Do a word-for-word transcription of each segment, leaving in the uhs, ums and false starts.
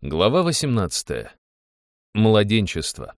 Глава восемнадцатая. Младенчество.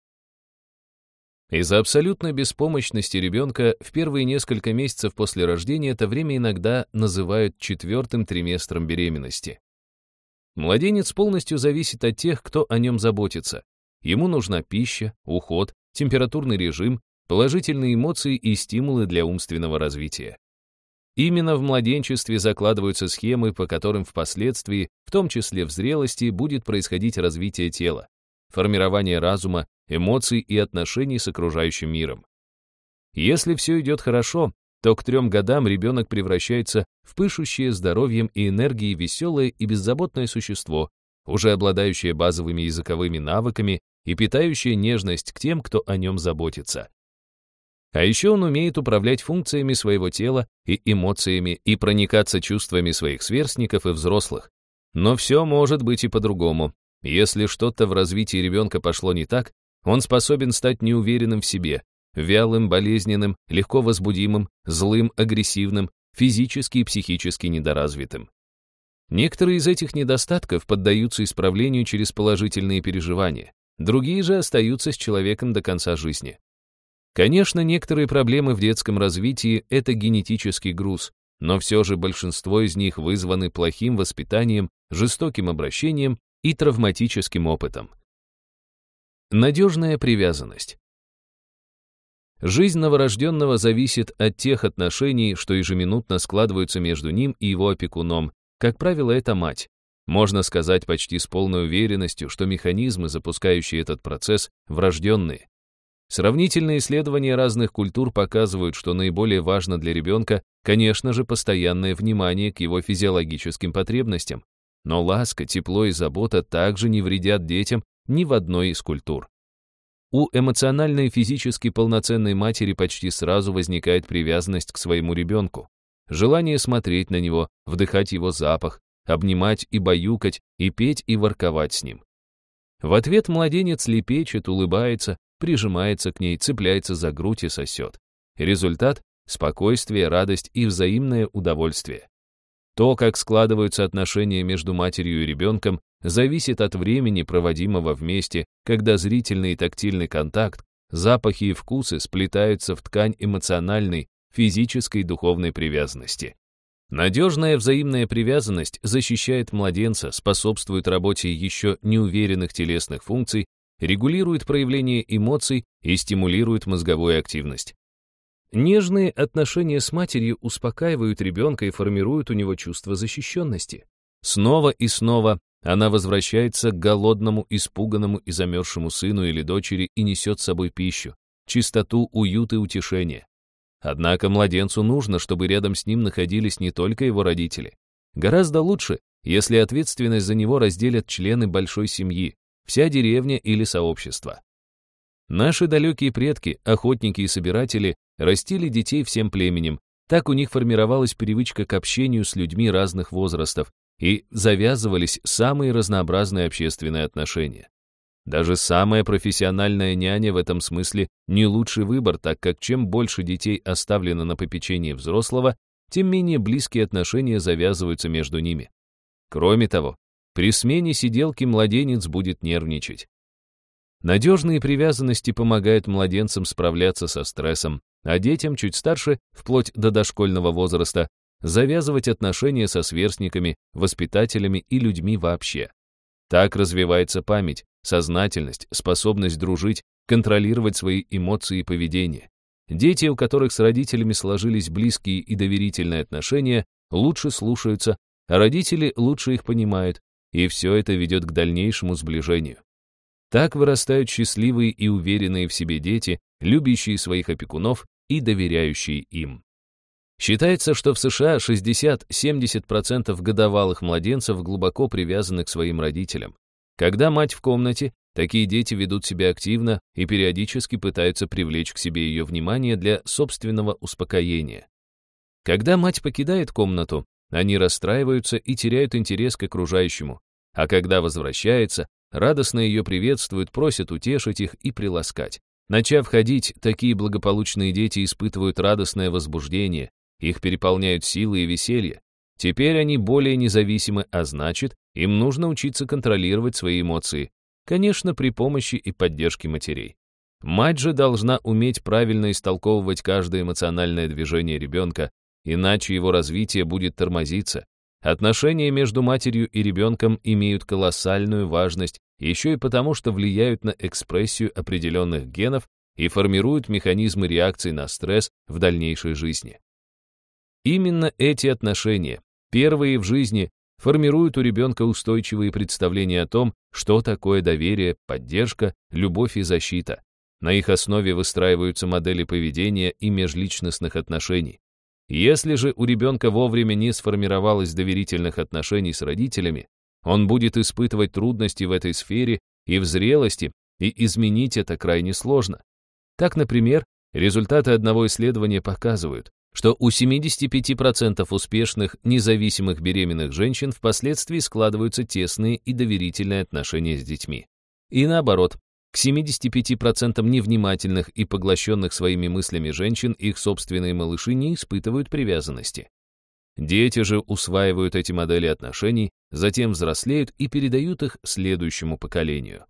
Из-за абсолютной беспомощности ребенка в первые несколько месяцев после рождения это время иногда называют четвертым триместром беременности. Младенец полностью зависит от тех, кто о нем заботится. Ему нужна пища, уход, температурный режим, положительные эмоции и стимулы для умственного развития. Именно в младенчестве закладываются схемы, по которым впоследствии, в том числе в зрелости, будет происходить развитие тела, формирование разума, эмоций и отношений с окружающим миром. Если все идет хорошо, то к трем годам ребенок превращается в пышущее здоровьем и энергией веселое и беззаботное существо, уже обладающее базовыми языковыми навыками и питающее нежность к тем, кто о нем заботится. А еще он умеет управлять функциями своего тела и эмоциями и проникаться чувствами своих сверстников и взрослых. Но все может быть и по-другому. Если что-то в развитии ребенка пошло не так, он способен стать неуверенным в себе, вялым, болезненным, легко возбудимым, злым, агрессивным, физически и психически недоразвитым. Некоторые из этих недостатков поддаются исправлению через положительные переживания, другие же остаются с человеком до конца жизни. Конечно, некоторые проблемы в детском развитии — это генетический груз, но все же большинство из них вызваны плохим воспитанием, жестоким обращением и травматическим опытом. Надежная привязанность. Жизнь новорожденного зависит от тех отношений, что ежеминутно складываются между ним и его опекуном. Как правило, это мать. Можно сказать почти с полной уверенностью, что механизмы, запускающие этот процесс, врожденные. Сравнительные исследования разных культур показывают, что наиболее важно для ребенка, конечно же, постоянное внимание к его физиологическим потребностям. Но ласка, тепло и забота также не вредят детям ни в одной из культур. У эмоционально и физически полноценной матери почти сразу возникает привязанность к своему ребенку. Желание смотреть на него, вдыхать его запах, обнимать и баюкать, и петь и ворковать с ним. В ответ младенец лепечет, улыбается, прижимается к ней, цепляется за грудь и сосет. Результат — спокойствие, радость и взаимное удовольствие. То, как складываются отношения между матерью и ребенком, зависит от времени, проводимого вместе, когда зрительный и тактильный контакт, запахи и вкусы сплетаются в ткань эмоциональной, физической и духовной привязанности. Надежная взаимная привязанность защищает младенца, способствует работе еще неуверенных телесных функций, регулирует проявление эмоций и стимулирует мозговую активность. Нежные отношения с матерью успокаивают ребенка и формируют у него чувство защищенности. Снова и снова она возвращается к голодному, испуганному и замерзшему сыну или дочери и несет с собой пищу, чистоту, уют и утешение. Однако младенцу нужно, чтобы рядом с ним находились не только его родители. Гораздо лучше, если ответственность за него разделят члены большой семьи, вся деревня или сообщество. Наши далекие предки, охотники и собиратели, растили детей всем племенем. Так у них формировалась привычка к общению с людьми разных возрастов и завязывались самые разнообразные общественные отношения. Даже самая профессиональная няня в этом смысле не лучший выбор, так как чем больше детей оставлено на попечении взрослого, тем менее близкие отношения завязываются между ними. Кроме того, при смене сиделки младенец будет нервничать. Надежные привязанности помогают младенцам справляться со стрессом, а детям чуть старше, вплоть до дошкольного возраста, завязывать отношения со сверстниками, воспитателями и людьми вообще. Так развивается память, сознательность, способность дружить, контролировать свои эмоции и поведение. Дети, у которых с родителями сложились близкие и доверительные отношения, лучше слушаются, а родители лучше их понимают, и все это ведет к дальнейшему сближению. Так вырастают счастливые и уверенные в себе дети, любящие своих опекунов и доверяющие им. Считается, что в США шестьдесят-семьдесят процентов годовалых младенцев глубоко привязаны к своим родителям. Когда мать в комнате, такие дети ведут себя активно и периодически пытаются привлечь к себе ее внимание для собственного успокоения. Когда мать покидает комнату, они расстраиваются и теряют интерес к окружающему, а когда возвращается, радостно ее приветствуют, просят утешить их и приласкать. Начав ходить, такие благополучные дети испытывают радостное возбуждение, их переполняют силы и веселье. Теперь они более независимы, а значит, им нужно учиться контролировать свои эмоции, конечно, при помощи и поддержке матерей. Мать же должна уметь правильно истолковывать каждое эмоциональное движение ребенка, иначе его развитие будет тормозиться. Отношения между матерью и ребенком имеют колоссальную важность еще и потому, что влияют на экспрессию определенных генов и формируют механизмы реакции на стресс в дальнейшей жизни. Именно эти отношения, первые в жизни, формируют у ребенка устойчивые представления о том, что такое доверие, поддержка, любовь и защита. На их основе выстраиваются модели поведения и межличностных отношений. Если же у ребенка вовремя не сформировалось доверительных отношений с родителями, он будет испытывать трудности в этой сфере и в зрелости, и изменить это крайне сложно. Так, например, результаты одного исследования показывают, что у семидесяти пяти процентов успешных независимых беременных женщин впоследствии складываются тесные и доверительные отношения с детьми. И наоборот, к семидесяти пяти процентам невнимательных и поглощенных своими мыслями женщин их собственные малыши не испытывают привязанности. Дети же усваивают эти модели отношений, затем взрослеют и передают их следующему поколению.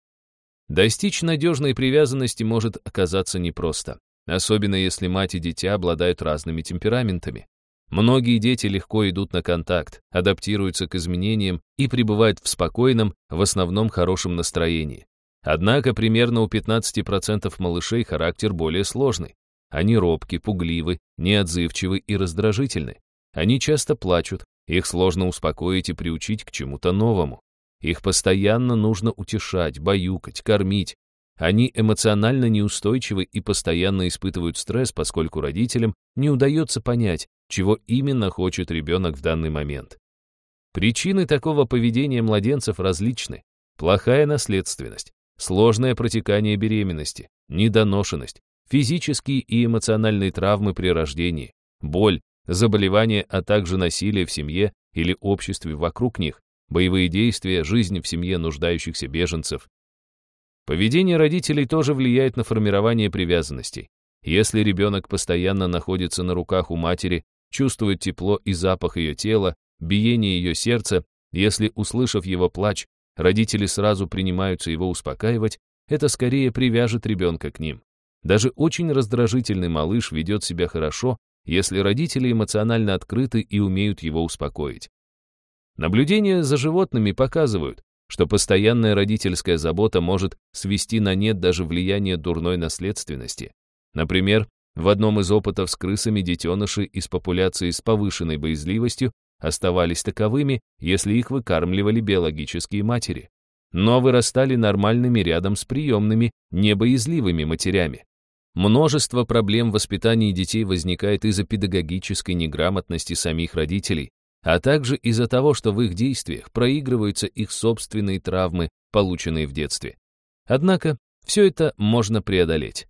Достичь надежной привязанности может оказаться непросто, особенно если мать и дитя обладают разными темпераментами. Многие дети легко идут на контакт, адаптируются к изменениям и пребывают в спокойном, в основном хорошем настроении. Однако примерно у пятнадцати процентов малышей характер более сложный. Они робки, пугливы, неотзывчивы и раздражительны. Они часто плачут, их сложно успокоить и приучить к чему-то новому. Их постоянно нужно утешать, баюкать, кормить. Они эмоционально неустойчивы и постоянно испытывают стресс, поскольку родителям не удается понять, чего именно хочет ребенок в данный момент. Причины такого поведения младенцев различны. Плохая наследственность, сложное протекание беременности, недоношенность, физические и эмоциональные травмы при рождении, боль, заболевания, а также насилие в семье или обществе вокруг них, боевые действия, жизнь в семье нуждающихся беженцев. Поведение родителей тоже влияет на формирование привязанностей. Если ребенок постоянно находится на руках у матери, чувствует тепло и запах ее тела, биение ее сердца, если, услышав его плач, родители сразу принимаются его успокаивать, это скорее привяжет ребенка к ним. Даже очень раздражительный малыш ведет себя хорошо, если родители эмоционально открыты и умеют его успокоить. Наблюдения за животными показывают, что постоянная родительская забота может свести на нет даже влияние дурной наследственности. Например, в одном из опытов с крысами детеныши из популяции с повышенной боязливостью оставались таковыми, если их выкармливали биологические матери, но вырастали нормальными рядом с приемными, небоязливыми матерями. Множество проблем в воспитании детей возникает из-за педагогической неграмотности самих родителей, а также из-за того, что в их действиях проигрываются их собственные травмы, полученные в детстве. Однако все это можно преодолеть.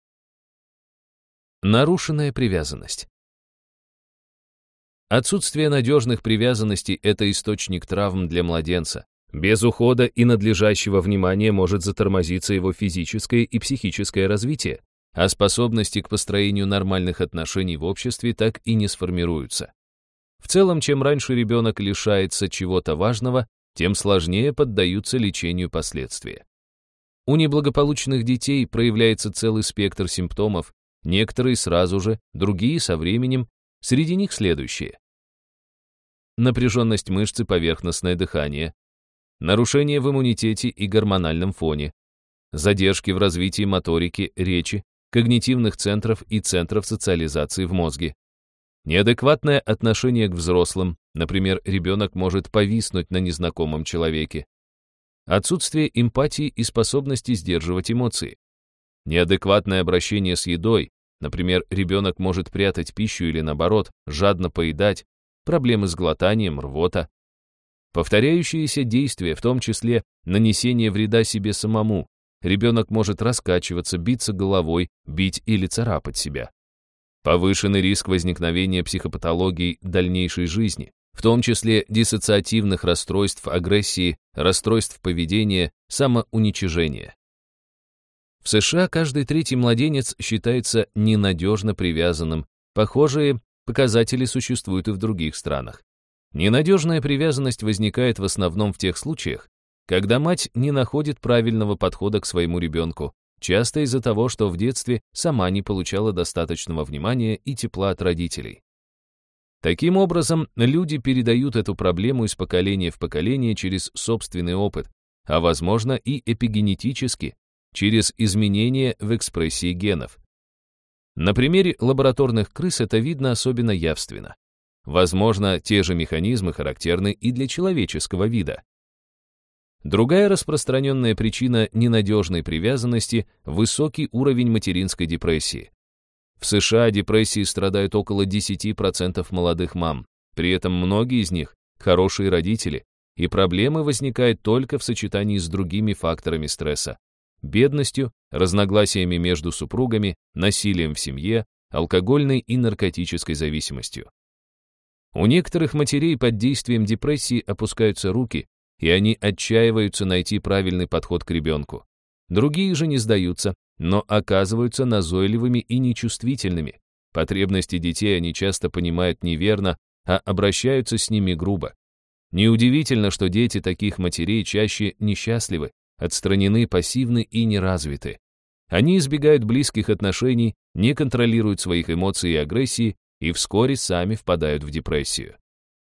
Нарушенная привязанность. Отсутствие надежных привязанностей – это источник травм для младенца. Без ухода и надлежащего внимания может затормозиться его физическое и психическое развитие, а способности к построению нормальных отношений в обществе так и не сформируются. В целом, чем раньше ребенок лишается чего-то важного, тем сложнее поддаются лечению последствия. У неблагополучных детей проявляется целый спектр симптомов, некоторые сразу же, другие со временем, среди них следующие. Напряженность мышц и поверхностное дыхание, нарушение в иммунитете и гормональном фоне, задержки в развитии моторики, речи, когнитивных центров и центров социализации в мозге, неадекватное отношение к взрослым, например, ребенок может повиснуть на незнакомом человеке, отсутствие эмпатии и способности сдерживать эмоции, неадекватное обращение с едой, например, ребенок может прятать пищу или, наоборот, жадно поедать, проблемы с глотанием, рвота, повторяющиеся действия, в том числе нанесение вреда себе самому, ребенок может раскачиваться, биться головой, бить или царапать себя. Повышенный риск возникновения психопатологий дальнейшей жизни, в том числе диссоциативных расстройств, агрессии, расстройств поведения, самоуничижения. В США каждый третий младенец считается ненадежно привязанным. Похожие показатели существуют и в других странах. Ненадежная привязанность возникает в основном в тех случаях, когда мать не находит правильного подхода к своему ребенку, часто из-за того, что в детстве сама не получала достаточного внимания и тепла от родителей. Таким образом, люди передают эту проблему из поколения в поколение через собственный опыт, а возможно и эпигенетически, через изменения в экспрессии генов. На примере лабораторных крыс это видно особенно явственно. Возможно, те же механизмы характерны и для человеческого вида. Другая распространенная причина ненадежной привязанности – высокий уровень материнской депрессии. В США депрессией страдают около десять процентов молодых мам, при этом многие из них – хорошие родители, и проблемы возникают только в сочетании с другими факторами стресса – бедностью, разногласиями между супругами, насилием в семье, алкогольной и наркотической зависимостью. У некоторых матерей под действием депрессии опускаются руки, и они отчаиваются найти правильный подход к ребенку. Другие же не сдаются, но оказываются назойливыми и нечувствительными. Потребности детей они часто понимают неверно, а обращаются с ними грубо. Неудивительно, что дети таких матерей чаще несчастливы, отстранены, пассивны и неразвиты. Они избегают близких отношений, не контролируют своих эмоций и агрессии и вскоре сами впадают в депрессию.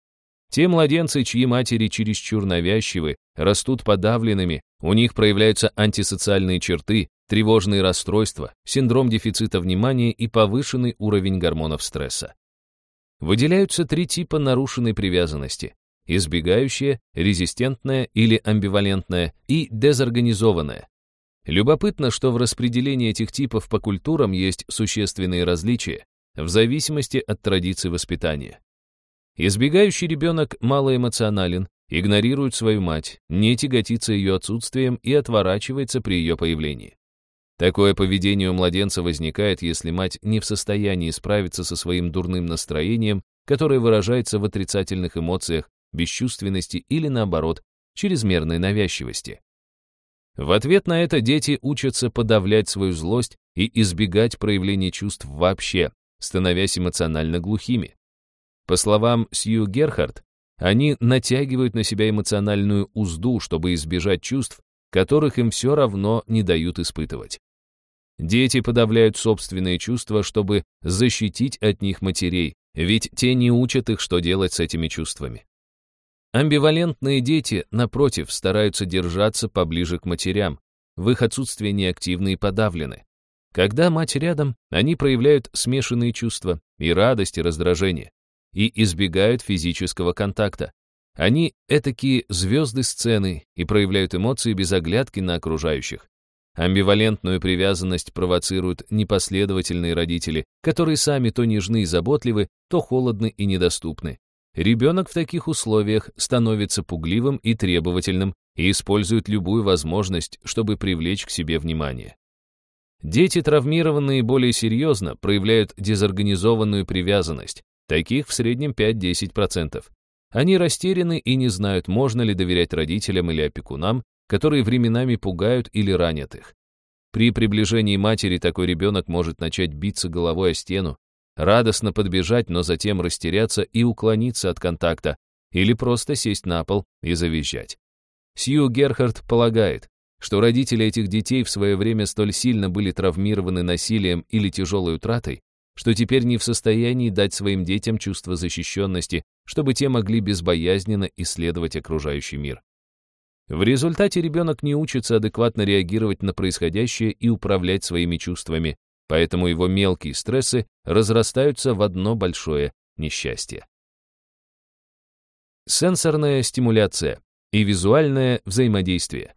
Те младенцы, чьи матери чересчур навязчивы, растут подавленными, у них проявляются антисоциальные черты, тревожные расстройства, синдром дефицита внимания и повышенный уровень гормонов стресса. Выделяются три типа нарушенной привязанности: избегающая, резистентная или амбивалентная и дезорганизованная. Любопытно, что в распределении этих типов по культурам есть существенные различия в зависимости от традиций воспитания. Избегающий ребенок малоэмоционален, игнорирует свою мать, не тяготится ее отсутствием и отворачивается при ее появлении. Такое поведение у младенца возникает, если мать не в состоянии справиться со своим дурным настроением, которое выражается в отрицательных эмоциях, бесчувственности или, наоборот, чрезмерной навязчивости. В ответ на это дети учатся подавлять свою злость и избегать проявления чувств вообще, становясь эмоционально глухими. По словам Сью Герхард, они натягивают на себя эмоциональную узду, чтобы избежать чувств, которых им все равно не дают испытывать. Дети подавляют собственные чувства, чтобы защитить от них матерей, ведь те не учат их, что делать с этими чувствами. Амбивалентные дети, напротив, стараются держаться поближе к матерям, в их отсутствии неактивны и подавлены. Когда мать рядом, они проявляют смешанные чувства, и радость, и раздражение, и избегают физического контакта. Они этакие звезды сцены и проявляют эмоции без оглядки на окружающих. Амбивалентную привязанность провоцируют непоследовательные родители, которые сами то нежны и заботливы, то холодны и недоступны. Ребенок в таких условиях становится пугливым и требовательным и использует любую возможность, чтобы привлечь к себе внимание. Дети, травмированные более серьезно, проявляют дезорганизованную привязанность. Таких в среднем пять-десять процентов. Они растеряны и не знают, можно ли доверять родителям или опекунам, которые временами пугают или ранят их. При приближении матери такой ребенок может начать биться головой о стену, радостно подбежать, но затем растеряться и уклониться от контакта, или просто сесть на пол и завизжать. Сью Герхард полагает, что родители этих детей в свое время столь сильно были травмированы насилием или тяжелой утратой, что теперь не в состоянии дать своим детям чувство защищенности, чтобы те могли безбоязненно исследовать окружающий мир. В результате ребенок не учится адекватно реагировать на происходящее и управлять своими чувствами, поэтому его мелкие стрессы разрастаются в одно большое несчастье. Сенсорная стимуляция и визуальное взаимодействие.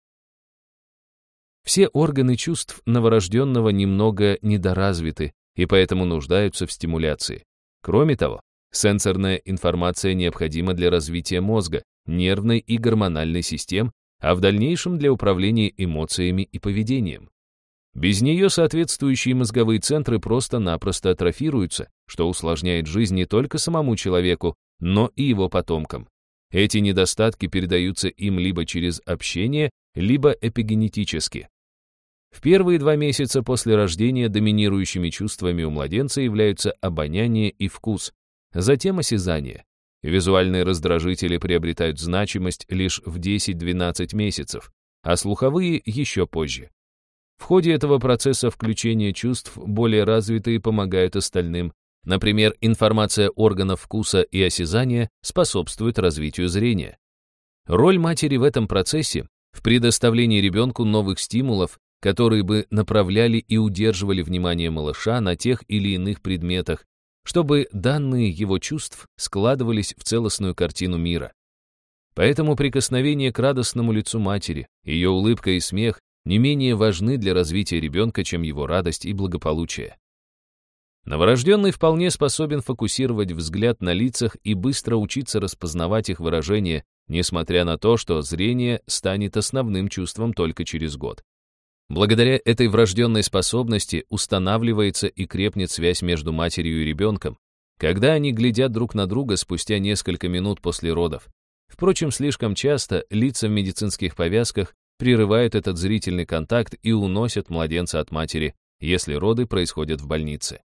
Все органы чувств новорожденного немного недоразвиты и поэтому нуждаются в стимуляции. Кроме того, сенсорная информация необходима для развития мозга, нервной и гормональной систем, а в дальнейшем для управления эмоциями и поведением. Без нее соответствующие мозговые центры просто-напросто атрофируются, что усложняет жизнь не только самому человеку, но и его потомкам. Эти недостатки передаются им либо через общение, либо эпигенетически. В первые два месяца после рождения доминирующими чувствами у младенца являются обоняние и вкус, затем осязание. Визуальные раздражители приобретают значимость лишь в десять-двенадцать месяцев, а слуховые еще позже. В ходе этого процесса включения чувств более развитые помогают остальным. Например, информация органов вкуса и осязания способствует развитию зрения. Роль матери в этом процессе в предоставлении ребенку новых стимулов, которые бы направляли и удерживали внимание малыша на тех или иных предметах, чтобы данные его чувств складывались в целостную картину мира. Поэтому прикосновение к радостному лицу матери, ее улыбка и смех не менее важны для развития ребенка, чем его радость и благополучие. Новорожденный вполне способен фокусировать взгляд на лицах и быстро учиться распознавать их выражения, несмотря на то, что зрение станет основным чувством только через год. Благодаря этой врожденной способности устанавливается и крепнет связь между матерью и ребенком, когда они глядят друг на друга спустя несколько минут после родов. Впрочем, слишком часто лица в медицинских повязках прерывают этот зрительный контакт и уносят младенца от матери, если роды происходят в больнице.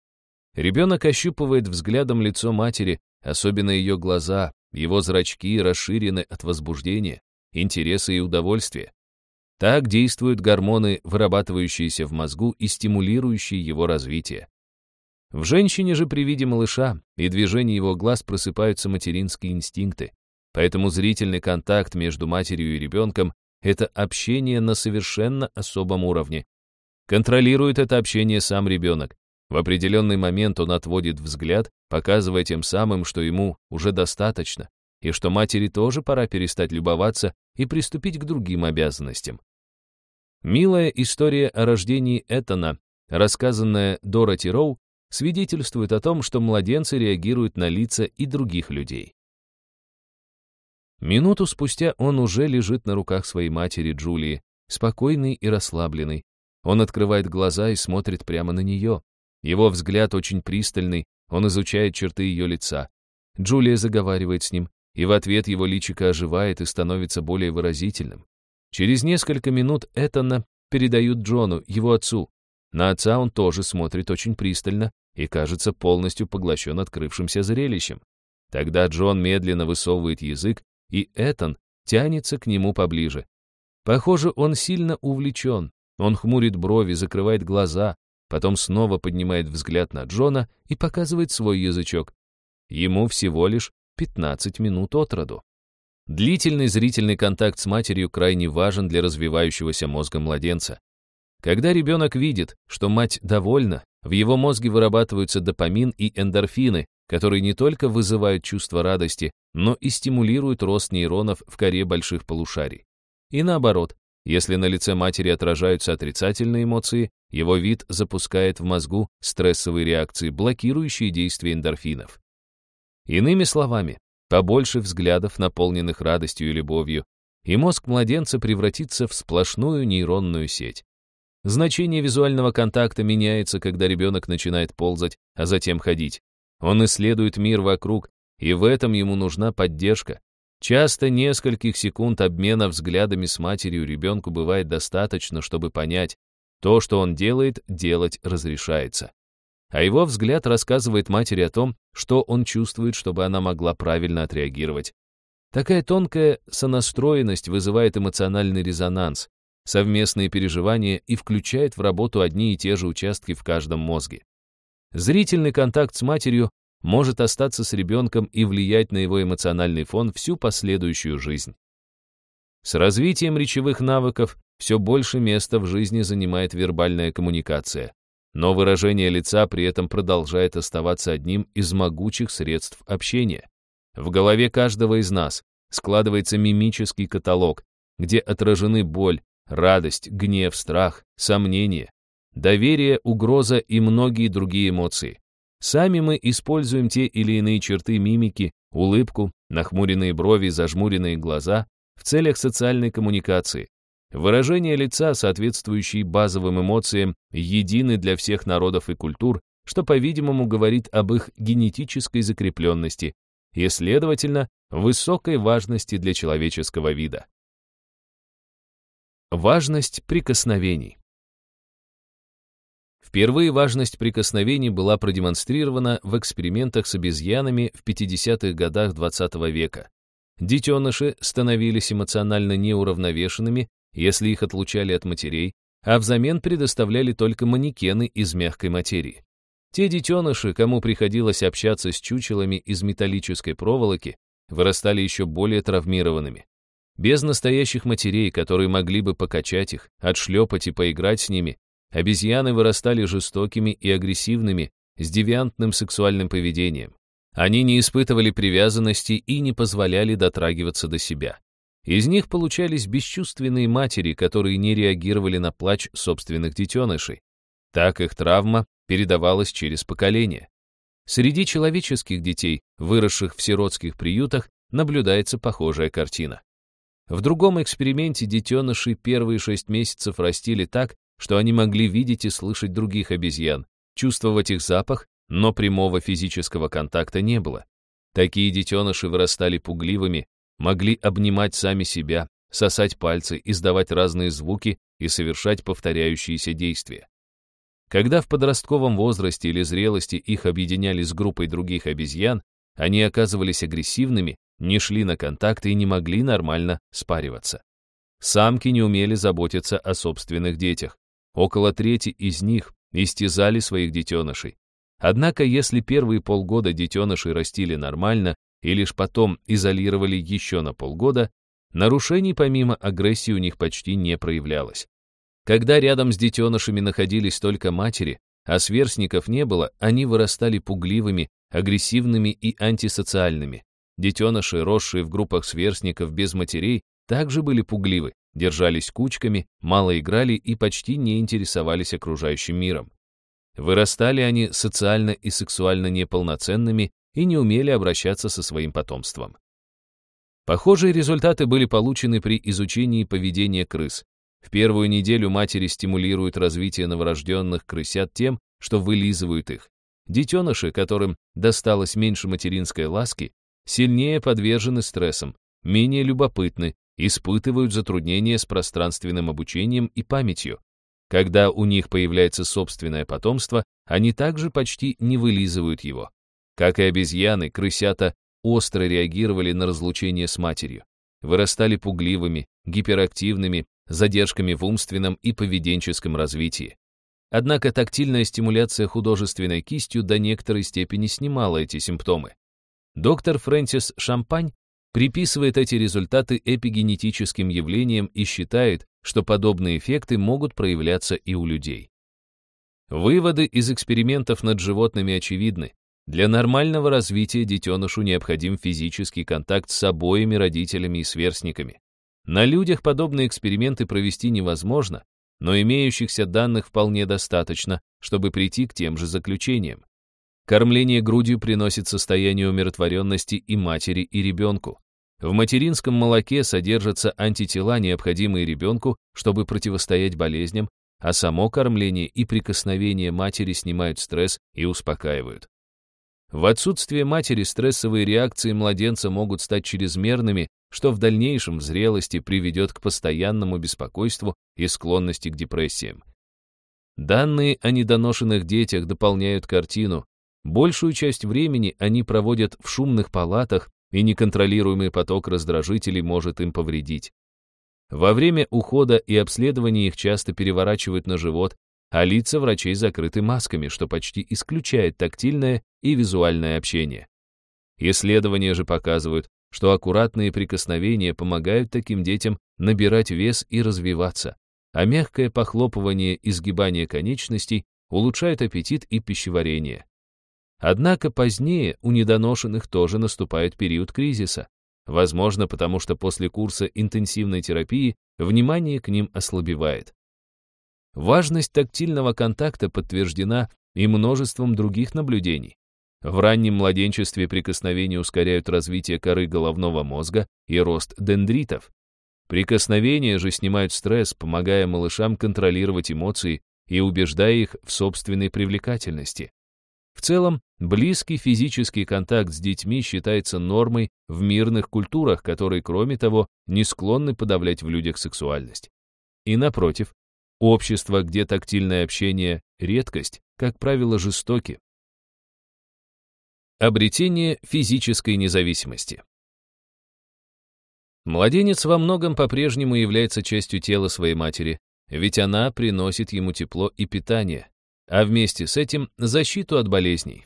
Ребенок ощупывает взглядом лицо матери, особенно ее глаза, его зрачки расширены от возбуждения, интереса и удовольствия. Так действуют гормоны, вырабатывающиеся в мозгу и стимулирующие его развитие. В женщине же при виде малыша и движении его глаз просыпаются материнские инстинкты, поэтому зрительный контакт между матерью и ребенком — это общение на совершенно особом уровне. Контролирует это общение сам ребенок. В определенный момент он отводит взгляд, показывая тем самым, что ему уже достаточно, и что матери тоже пора перестать любоваться и приступить к другим обязанностям. Милая история о рождении Этана, рассказанная Дороти Роу, свидетельствует о том, что младенцы реагируют на лица и других людей. Минуту спустя он уже лежит на руках своей матери Джулии, спокойный и расслабленный. Он открывает глаза и смотрит прямо на нее. Его взгляд очень пристальный, он изучает черты ее лица. Джулия заговаривает с ним, и в ответ его личико оживает и становится более выразительным. Через несколько минут Этана передают Джону, его отцу. На отца он тоже смотрит очень пристально и, кажется, полностью поглощен открывшимся зрелищем. Тогда Джон медленно высовывает язык, и Этан тянется к нему поближе. Похоже, он сильно увлечен. Он хмурит брови, закрывает глаза, потом снова поднимает взгляд на Джона и показывает свой язычок. Ему всего лишь пятнадцать минут от роду. Длительный зрительный контакт с матерью крайне важен для развивающегося мозга младенца. Когда ребенок видит, что мать довольна, в его мозге вырабатываются допамин и эндорфины, которые не только вызывают чувство радости, но и стимулируют рост нейронов в коре больших полушарий. И наоборот, если на лице матери отражаются отрицательные эмоции, его вид запускает в мозгу стрессовые реакции, блокирующие действие эндорфинов. Иными словами, побольше взглядов, наполненных радостью и любовью, и мозг младенца превратится в сплошную нейронную сеть. Значение визуального контакта меняется, когда ребенок начинает ползать, а затем ходить. Он исследует мир вокруг, и в этом ему нужна поддержка. Часто нескольких секунд обмена взглядами с матерью ребенку бывает достаточно, чтобы понять, то, что он делает, делать разрешается. А его взгляд рассказывает матери о том, что он чувствует, чтобы она могла правильно отреагировать. Такая тонкая сонастроенность вызывает эмоциональный резонанс, совместные переживания и включает в работу одни и те же участки в каждом мозге. Зрительный контакт с матерью может остаться с ребенком и влиять на его эмоциональный фон всю последующую жизнь. С развитием речевых навыков все больше места в жизни занимает вербальная коммуникация, но выражение лица при этом продолжает оставаться одним из могучих средств общения. В голове каждого из нас складывается мимический каталог, где отражены боль, радость, гнев, страх, сомнение, доверие, угроза и многие другие эмоции. Сами мы используем те или иные черты мимики, улыбку, нахмуренные брови, зажмуренные глаза в целях социальной коммуникации. Выражения лица, соответствующие базовым эмоциям, едины для всех народов и культур, что, по-видимому, говорит об их генетической закрепленности и, следовательно, высокой важности для человеческого вида. Важность прикосновений. В Впервые важность прикосновений была продемонстрирована в экспериментах с обезьянами в пятидесятых годах двадцатого века. Детеныши становились эмоционально неуравновешенными, если их отлучали от матерей, а взамен предоставляли только манекены из мягкой материи. Те детеныши, кому приходилось общаться с чучелами из металлической проволоки, вырастали еще более травмированными. Без настоящих матерей, которые могли бы покачать их, отшлепать и поиграть с ними, обезьяны вырастали жестокими и агрессивными, с девиантным сексуальным поведением. Они не испытывали привязанности и не позволяли дотрагиваться до себя. Из них получались бесчувственные матери, которые не реагировали на плач собственных детенышей. Так их травма передавалась через поколения. Среди человеческих детей, выросших в сиротских приютах, наблюдается похожая картина. В другом эксперименте детеныши первые шесть месяцев растили так, что они могли видеть и слышать других обезьян, чувствовать их запах, но прямого физического контакта не было. Такие детеныши вырастали пугливыми, могли обнимать сами себя, сосать пальцы, издавать разные звуки и совершать повторяющиеся действия. Когда в подростковом возрасте или зрелости их объединяли с группой других обезьян, они оказывались агрессивными, не шли на контакты и не могли нормально спариваться. Самки не умели заботиться о собственных детях. Около трети из них истязали своих детенышей. Однако, если первые полгода детеныши растили нормально и лишь потом изолировали еще на полгода, нарушений помимо агрессии у них почти не проявлялось. Когда рядом с детенышами находились только матери, а сверстников не было, они вырастали пугливыми, агрессивными и антисоциальными. Детеныши, росшие в группах сверстников без матерей, также были пугливы, держались кучками, мало играли и почти не интересовались окружающим миром. Вырастали они социально и сексуально неполноценными и не умели обращаться со своим потомством. Похожие результаты были получены при изучении поведения крыс. В первую неделю матери стимулируют развитие новорожденных крысят тем, что вылизывают их. Детеныши, которым досталось меньше материнской ласки, сильнее подвержены стрессам, менее любопытны, испытывают затруднения с пространственным обучением и памятью. Когда у них появляется собственное потомство, они также почти не вылизывают его. Как и обезьяны, крысята остро реагировали на разлучение с матерью, вырастали пугливыми, гиперактивными, задержками в умственном и поведенческом развитии. Однако тактильная стимуляция художественной кистью до некоторой степени снимала эти симптомы. Доктор Фрэнсис Шампань приписывает эти результаты эпигенетическим явлениям и считает, что подобные эффекты могут проявляться и у людей. Выводы из экспериментов над животными очевидны. Для нормального развития детенышу необходим физический контакт с обоими родителями и сверстниками. На людях подобные эксперименты провести невозможно, но имеющихся данных вполне достаточно, чтобы прийти к тем же заключениям. Кормление грудью приносит состояние умиротворенности и матери, и ребенку. В материнском молоке содержатся антитела, необходимые ребенку, чтобы противостоять болезням, а само кормление и прикосновение матери снимают стресс и успокаивают. В отсутствие матери стрессовые реакции младенца могут стать чрезмерными, что в дальнейшем в зрелости приведет к постоянному беспокойству и склонности к депрессиям. Данные о недоношенных детях дополняют картину. Большую часть времени они проводят в шумных палатах, и неконтролируемый поток раздражителей может им повредить. Во время ухода и обследования их часто переворачивают на живот, а лица врачей закрыты масками, что почти исключает тактильное и визуальное общение. Исследования же показывают, что аккуратные прикосновения помогают таким детям набирать вес и развиваться, а мягкое похлопывание и сгибание конечностей улучшает аппетит и пищеварение. Однако позднее у недоношенных тоже наступает период кризиса, возможно, потому что после курса интенсивной терапии внимание к ним ослабевает. Важность тактильного контакта подтверждена и множеством других наблюдений. В раннем младенчестве прикосновения ускоряют развитие коры головного мозга и рост дендритов. Прикосновения же снимают стресс, помогая малышам контролировать эмоции и убеждая их в собственной привлекательности. В целом, близкий физический контакт с детьми считается нормой в мирных культурах, которые, кроме того, не склонны подавлять в людях сексуальность. И напротив, Общества, где тактильное общение – редкость, как правило, жестоки. Обретение физической независимости. Младенец во многом по-прежнему является частью тела своей матери, ведь она приносит ему тепло и питание, а вместе с этим защиту от болезней.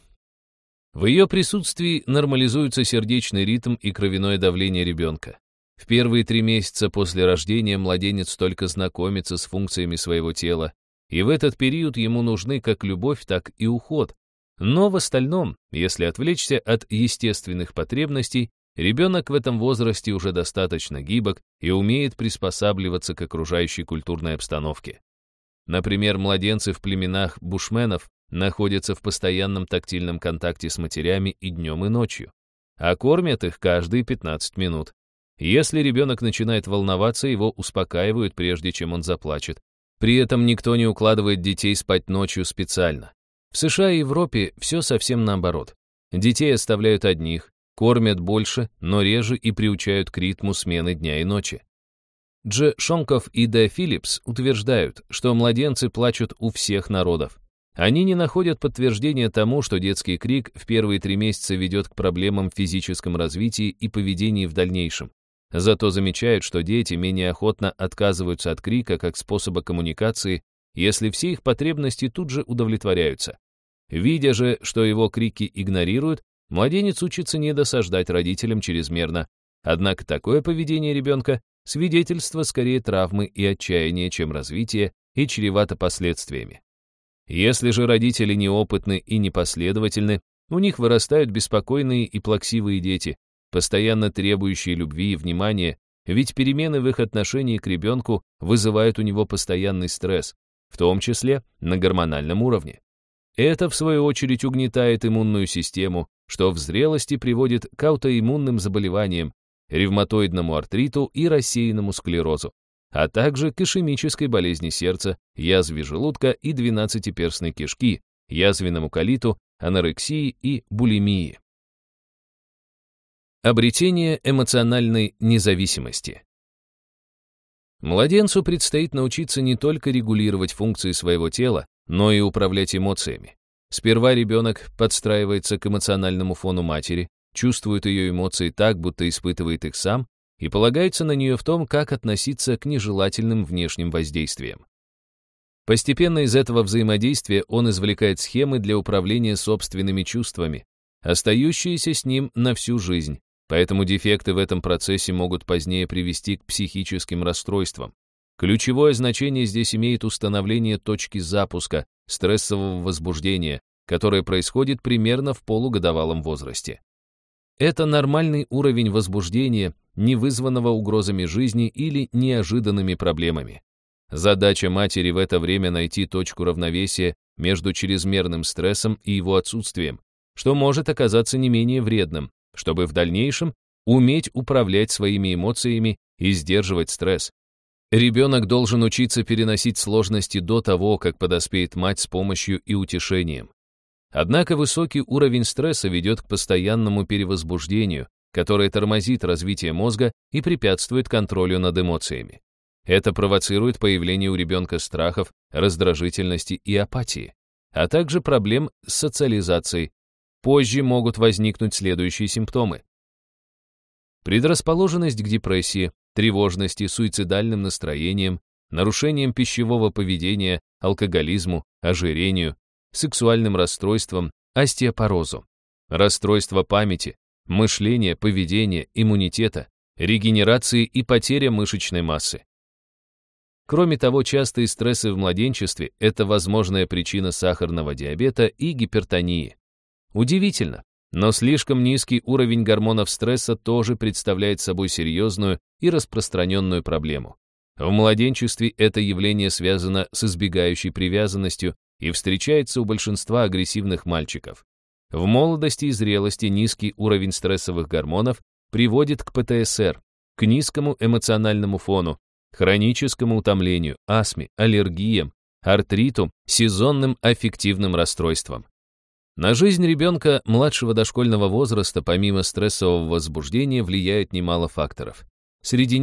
В ее присутствии нормализуются сердечный ритм и кровяное давление ребенка. В первые три месяца после рождения младенец только знакомится с функциями своего тела, и в этот период ему нужны как любовь, так и уход. Но в остальном, если отвлечься от естественных потребностей, ребенок в этом возрасте уже достаточно гибок и умеет приспосабливаться к окружающей культурной обстановке. Например, младенцы в племенах бушменов находятся в постоянном тактильном контакте с матерями и днем, и ночью, а кормят их каждые пятнадцать минут. Если ребенок начинает волноваться, его успокаивают, прежде чем он заплачет. При этом никто не укладывает детей спать ночью специально. В США и Европе все совсем наоборот. Детей оставляют одних, кормят больше, но реже и приучают к ритму смены дня и ночи. Дж. Шонков и Д. Филлипс утверждают, что младенцы плачут у всех народов. Они не находят подтверждения тому, что детский крик в первые три месяца ведет к проблемам в физическом развитии и поведении в дальнейшем. Зато замечают, что дети менее охотно отказываются от крика как способа коммуникации, если все их потребности тут же удовлетворяются. Видя же, что его крики игнорируют, младенец учится не досаждать родителям чрезмерно. Однако такое поведение ребенка – свидетельство скорее травмы и отчаяния, чем развития, и чревато последствиями. Если же родители неопытны и непоследовательны, у них вырастают беспокойные и плаксивые дети, постоянно требующие любви и внимания, ведь перемены в их отношении к ребенку вызывают у него постоянный стресс, в том числе на гормональном уровне. Это, в свою очередь, угнетает иммунную систему, что в зрелости приводит к аутоиммунным заболеваниям, ревматоидному артриту и рассеянному склерозу, а также к ишемической болезни сердца, язве желудка и двенадцатиперстной кишки, язвенному колиту, анорексии и булимии. Обретение эмоциональной независимости. Младенцу предстоит научиться не только регулировать функции своего тела, но и управлять эмоциями. Сперва ребенок подстраивается к эмоциональному фону матери, чувствует ее эмоции так, будто испытывает их сам, и полагается на нее в том, как относиться к нежелательным внешним воздействиям. Постепенно из этого взаимодействия он извлекает схемы для управления собственными чувствами, остающиеся с ним на всю жизнь, поэтому дефекты в этом процессе могут позднее привести к психическим расстройствам. Ключевое значение здесь имеет установление точки запуска стрессового возбуждения, которое происходит примерно в полугодовалом возрасте. Это нормальный уровень возбуждения, не вызванного угрозами жизни или неожиданными проблемами. Задача матери в это время найти точку равновесия между чрезмерным стрессом и его отсутствием, что может оказаться не менее вредным, чтобы в дальнейшем уметь управлять своими эмоциями и сдерживать стресс. Ребенок должен учиться переносить сложности до того, как подоспеет мать с помощью и утешением. Однако высокий уровень стресса ведет к постоянному перевозбуждению, которое тормозит развитие мозга и препятствует контролю над эмоциями. Это провоцирует появление у ребенка страхов, раздражительности и апатии, а также проблем с социализацией. Позже могут возникнуть следующие симптомы. Предрасположенность к депрессии, тревожности, суицидальным настроениям, нарушением пищевого поведения, алкоголизму, ожирению, сексуальным расстройствам, остеопорозу, расстройство памяти, мышления, поведения, иммунитета, регенерации и потеря мышечной массы. Кроме того, частые стрессы в младенчестве – это возможная причина сахарного диабета и гипертонии. Удивительно, но слишком низкий уровень гормонов стресса тоже представляет собой серьезную и распространенную проблему. В младенчестве это явление связано с избегающей привязанностью и встречается у большинства агрессивных мальчиков. В молодости и зрелости низкий уровень стрессовых гормонов приводит к Пэ Тэ Эс Эр, к низкому эмоциональному фону, хроническому утомлению, астме, аллергиям, артриту, сезонным аффективным расстройствам. На жизнь ребенка младшего дошкольного возраста помимо стрессового возбуждения влияет немало факторов. Среди них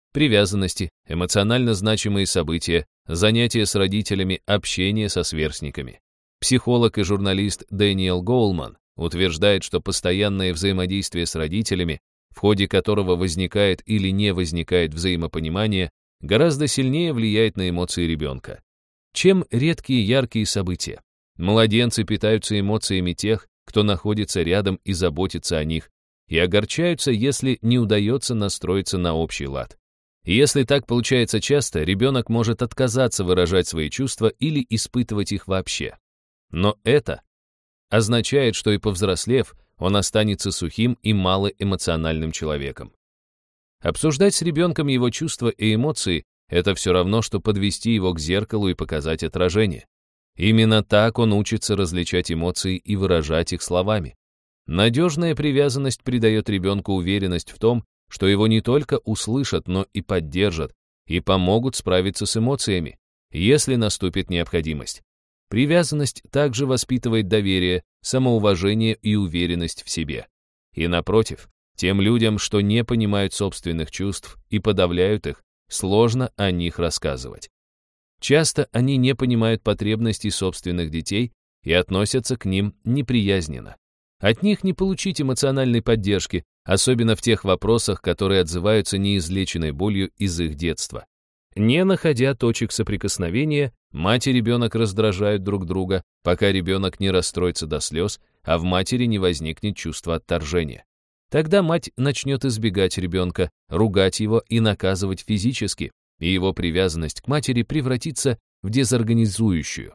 привязанности, эмоционально значимые события, занятия с родителями, общение со сверстниками. Психолог и журналист Дэниел Гоулман утверждает, что постоянное взаимодействие с родителями, в ходе которого возникает или не возникает взаимопонимание, гораздо сильнее влияет на эмоции ребенка, чем редкие яркие события. Младенцы питаются эмоциями тех, кто находится рядом и заботится о них, и огорчаются, если не удается настроиться на общий лад. И если так получается часто, ребенок может отказаться выражать свои чувства или испытывать их вообще. Но это означает, что и повзрослев, он останется сухим и малоэмоциональным человеком. Обсуждать с ребенком его чувства и эмоции — это все равно, что подвести его к зеркалу и показать отражение. Именно так он учится различать эмоции и выражать их словами. Надежная привязанность придает ребенку уверенность в том, что его не только услышат, но и поддержат, и помогут справиться с эмоциями, если наступит необходимость. Привязанность также воспитывает доверие, самоуважение и уверенность в себе. И напротив, тем людям, что не понимают собственных чувств и подавляют их, сложно о них рассказывать. Часто они не понимают потребностей собственных детей и относятся к ним неприязненно. От них не получить эмоциональной поддержки, особенно в тех вопросах, которые отзываются неизлеченной болью из их детства. Не находя точек соприкосновения, мать и ребенок раздражают друг друга, пока ребенок не расстроится до слез, а в матери не возникнет чувство отторжения. Тогда мать начнет избегать ребенка, ругать его и наказывать физически, и его привязанность к матери превратится в дезорганизующую.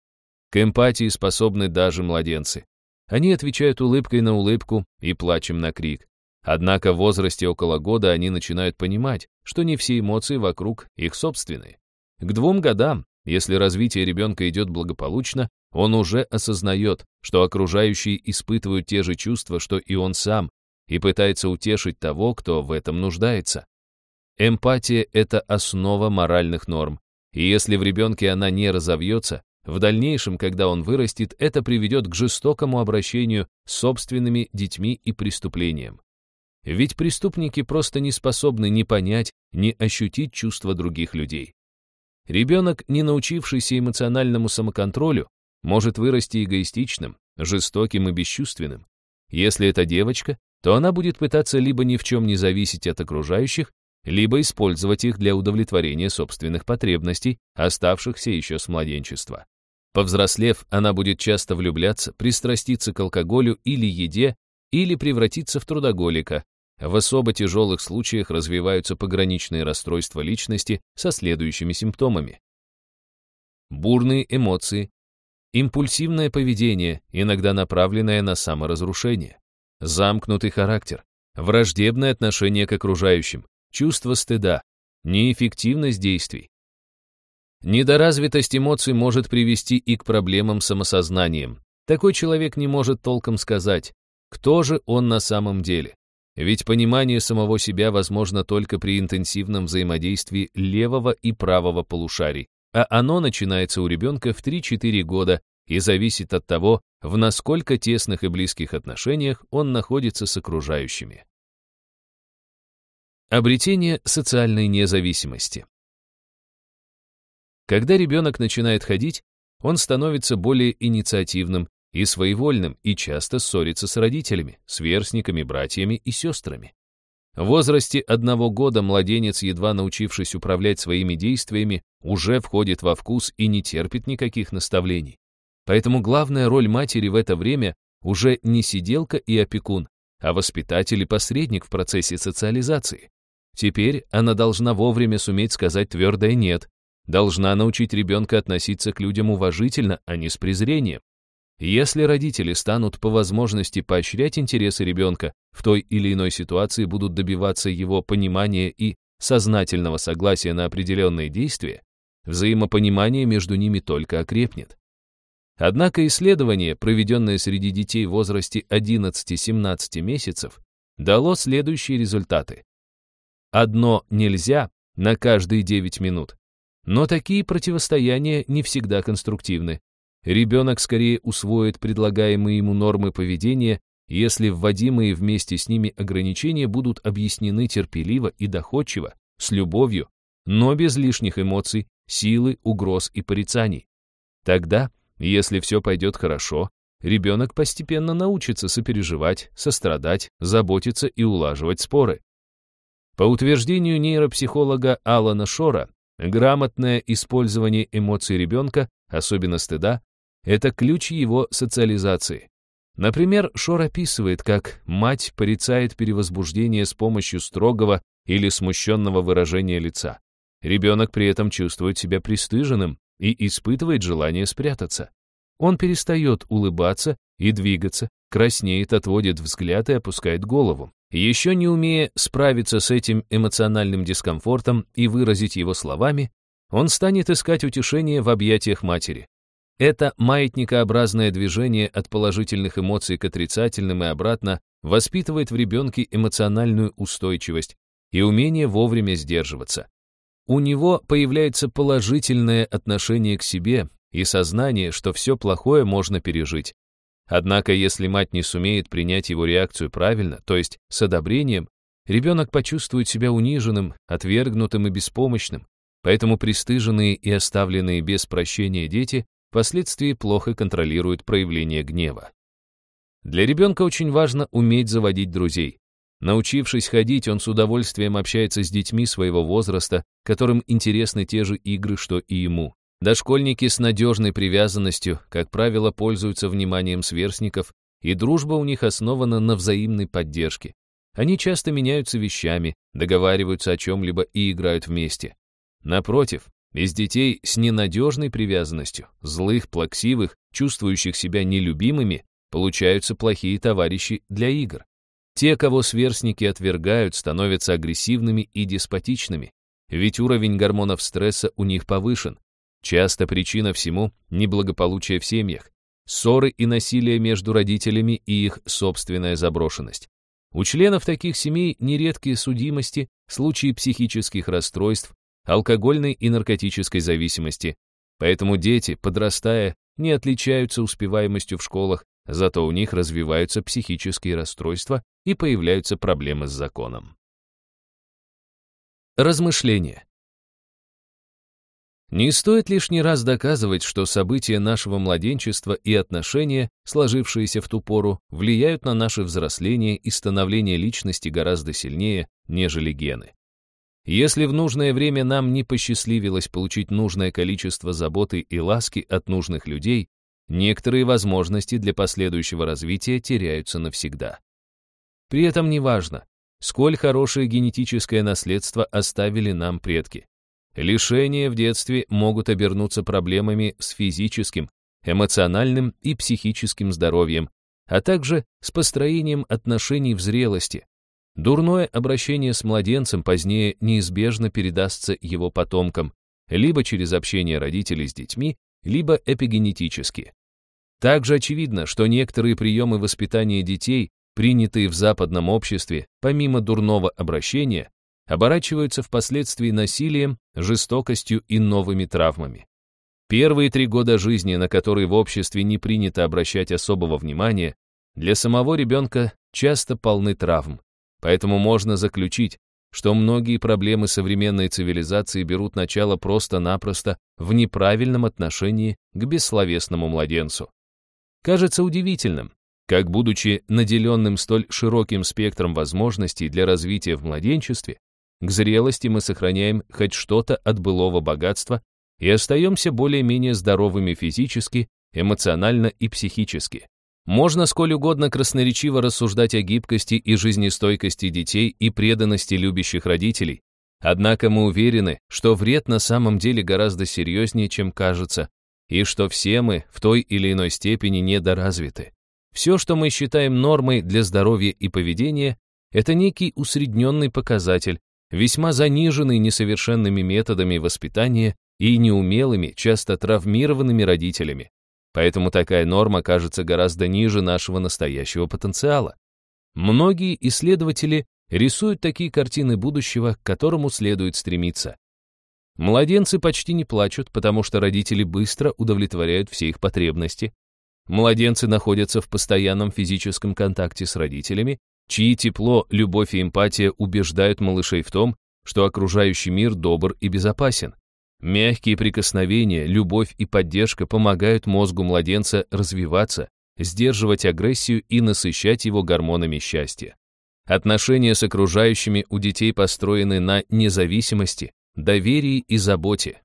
К эмпатии способны даже младенцы. Они отвечают улыбкой на улыбку и плачем на крик. Однако в возрасте около года они начинают понимать, что не все эмоции вокруг их собственные. К двум годам, если развитие ребенка идет благополучно, он уже осознает, что окружающие испытывают те же чувства, что и он сам, и пытается утешить того, кто в этом нуждается. Эмпатия — это основа моральных норм, и если в ребенке она не разовьется, в дальнейшем, когда он вырастет, это приведет к жестокому обращению с собственными детьми и преступлениям. Ведь преступники просто не способны ни понять, ни ощутить чувства других людей. Ребенок, не научившийся эмоциональному самоконтролю, может вырасти эгоистичным, жестоким и бесчувственным. Если это девочка, то она будет пытаться либо ни в чем не зависеть от окружающих, либо использовать их для удовлетворения собственных потребностей, оставшихся еще с младенчества. Повзрослев, она будет часто влюбляться, пристраститься к алкоголю или еде, или превратиться в трудоголика. В особо тяжелых случаях развиваются пограничные расстройства личности со следующими симптомами. Бурные эмоции, импульсивное поведение, иногда направленное на саморазрушение, замкнутый характер, враждебное отношение к окружающим, чувство стыда, неэффективность действий. Недоразвитость эмоций может привести и к проблемам с самосознанием. Такой человек не может толком сказать, кто же он на самом деле. Ведь понимание самого себя возможно только при интенсивном взаимодействии левого и правого полушарий, а оно начинается у ребенка в три-четыре года и зависит от того, в насколько тесных и близких отношениях он находится с окружающими. Обретение социальной независимости. Когда ребенок начинает ходить, он становится более инициативным и своевольным и часто ссорится с родителями, сверстниками, братьями и сестрами. В возрасте одного года младенец, едва научившись управлять своими действиями, уже входит во вкус и не терпит никаких наставлений. Поэтому главная роль матери в это время уже не сиделка и опекун, а воспитатель и посредник в процессе социализации. Теперь она должна вовремя суметь сказать твердое «нет», должна научить ребенка относиться к людям уважительно, а не с презрением. Если родители станут по возможности поощрять интересы ребенка, в той или иной ситуации будут добиваться его понимания и сознательного согласия на определенные действия, взаимопонимание между ними только окрепнет. Однако исследование, проведенное среди детей в возрасте одиннадцати-семнадцати месяцев, дало следующие результаты. Одно нельзя на каждые девять минут. Но такие противостояния не всегда конструктивны. Ребенок скорее усвоит предлагаемые ему нормы поведения, если вводимые вместе с ними ограничения будут объяснены терпеливо и доходчиво, с любовью, но без лишних эмоций, силы, угроз и порицаний. Тогда, если все пойдет хорошо, ребенок постепенно научится сопереживать, сострадать, заботиться и улаживать споры. По утверждению нейропсихолога Алана Шора, грамотное использование эмоций ребенка, особенно стыда, это ключ его социализации. Например, Шор описывает, как мать порицает перевозбуждение с помощью строгого или смущенного выражения лица. Ребенок при этом чувствует себя пристыженным и испытывает желание спрятаться. Он перестает улыбаться и двигаться, краснеет, отводит взгляд и опускает голову. Еще не умея справиться с этим эмоциональным дискомфортом и выразить его словами, он станет искать утешение в объятиях матери. Это маятникообразное движение от положительных эмоций к отрицательным и обратно воспитывает в ребенке эмоциональную устойчивость и умение вовремя сдерживаться. У него появляется положительное отношение к себе и сознание, что все плохое можно пережить. Однако, если мать не сумеет принять его реакцию правильно, то есть с одобрением, ребенок почувствует себя униженным, отвергнутым и беспомощным, поэтому пристыженные и оставленные без прощения дети впоследствии плохо контролируют проявление гнева. Для ребенка очень важно уметь заводить друзей. Научившись ходить, он с удовольствием общается с детьми своего возраста, которым интересны те же игры, что и ему. Дошкольники с надежной привязанностью, как правило, пользуются вниманием сверстников, и дружба у них основана на взаимной поддержке. Они часто меняются вещами, договариваются о чем-либо и играют вместе. Напротив, из детей с ненадежной привязанностью, злых, плаксивых, чувствующих себя нелюбимыми, получаются плохие товарищи для игр. Те, кого сверстники отвергают, становятся агрессивными и деспотичными, ведь уровень гормонов стресса у них повышен. Часто причина всему – неблагополучие в семьях, ссоры и насилие между родителями и их собственная заброшенность. У членов таких семей нередки судимости, случаи психических расстройств, алкогольной и наркотической зависимости. Поэтому дети, подрастая, не отличаются успеваемостью в школах, зато у них развиваются психические расстройства и появляются проблемы с законом. Размышления. Не стоит лишний раз доказывать, что события нашего младенчества и отношения, сложившиеся в ту пору, влияют на наше взросление и становление личности гораздо сильнее, нежели гены. Если в нужное время нам не посчастливилось получить нужное количество заботы и ласки от нужных людей, некоторые возможности для последующего развития теряются навсегда. При этом неважно, сколь хорошее генетическое наследство оставили нам предки. Лишения в детстве могут обернуться проблемами с физическим, эмоциональным и психическим здоровьем, а также с построением отношений в зрелости. Дурное обращение с младенцем позднее неизбежно передастся его потомкам, либо через общение родителей с детьми, либо эпигенетически. Также очевидно, что некоторые приемы воспитания детей, принятые в западном обществе, помимо дурного обращения, оборачиваются впоследствии насилием, жестокостью и новыми травмами. Первые три года жизни, на которые в обществе не принято обращать особого внимания, для самого ребенка часто полны травм. Поэтому можно заключить, что многие проблемы современной цивилизации берут начало просто-напросто в неправильном отношении к бессловесному младенцу. Кажется удивительным, как, будучи наделенным столь широким спектром возможностей для развития в младенчестве, к зрелости мы сохраняем хоть что-то от былого богатства и остаемся более-менее здоровыми физически, эмоционально и психически. Можно сколь угодно красноречиво рассуждать о гибкости и жизнестойкости детей и преданности любящих родителей, однако мы уверены, что вред на самом деле гораздо серьезнее, чем кажется, и что все мы в той или иной степени недоразвиты. Все, что мы считаем нормой для здоровья и поведения, это некий усредненный показатель, весьма заниженный несовершенными методами воспитания и неумелыми, часто травмированными родителями. Поэтому такая норма кажется гораздо ниже нашего настоящего потенциала. Многие исследователи рисуют такие картины будущего, к которому следует стремиться. Младенцы почти не плачут, потому что родители быстро удовлетворяют все их потребности. Младенцы находятся в постоянном физическом контакте с родителями, чьи тепло, любовь и эмпатия убеждают малышей в том, что окружающий мир добр и безопасен. Мягкие прикосновения, любовь и поддержка помогают мозгу младенца развиваться, сдерживать агрессию и насыщать его гормонами счастья. Отношения с окружающими у детей построены на независимости, доверии и заботе.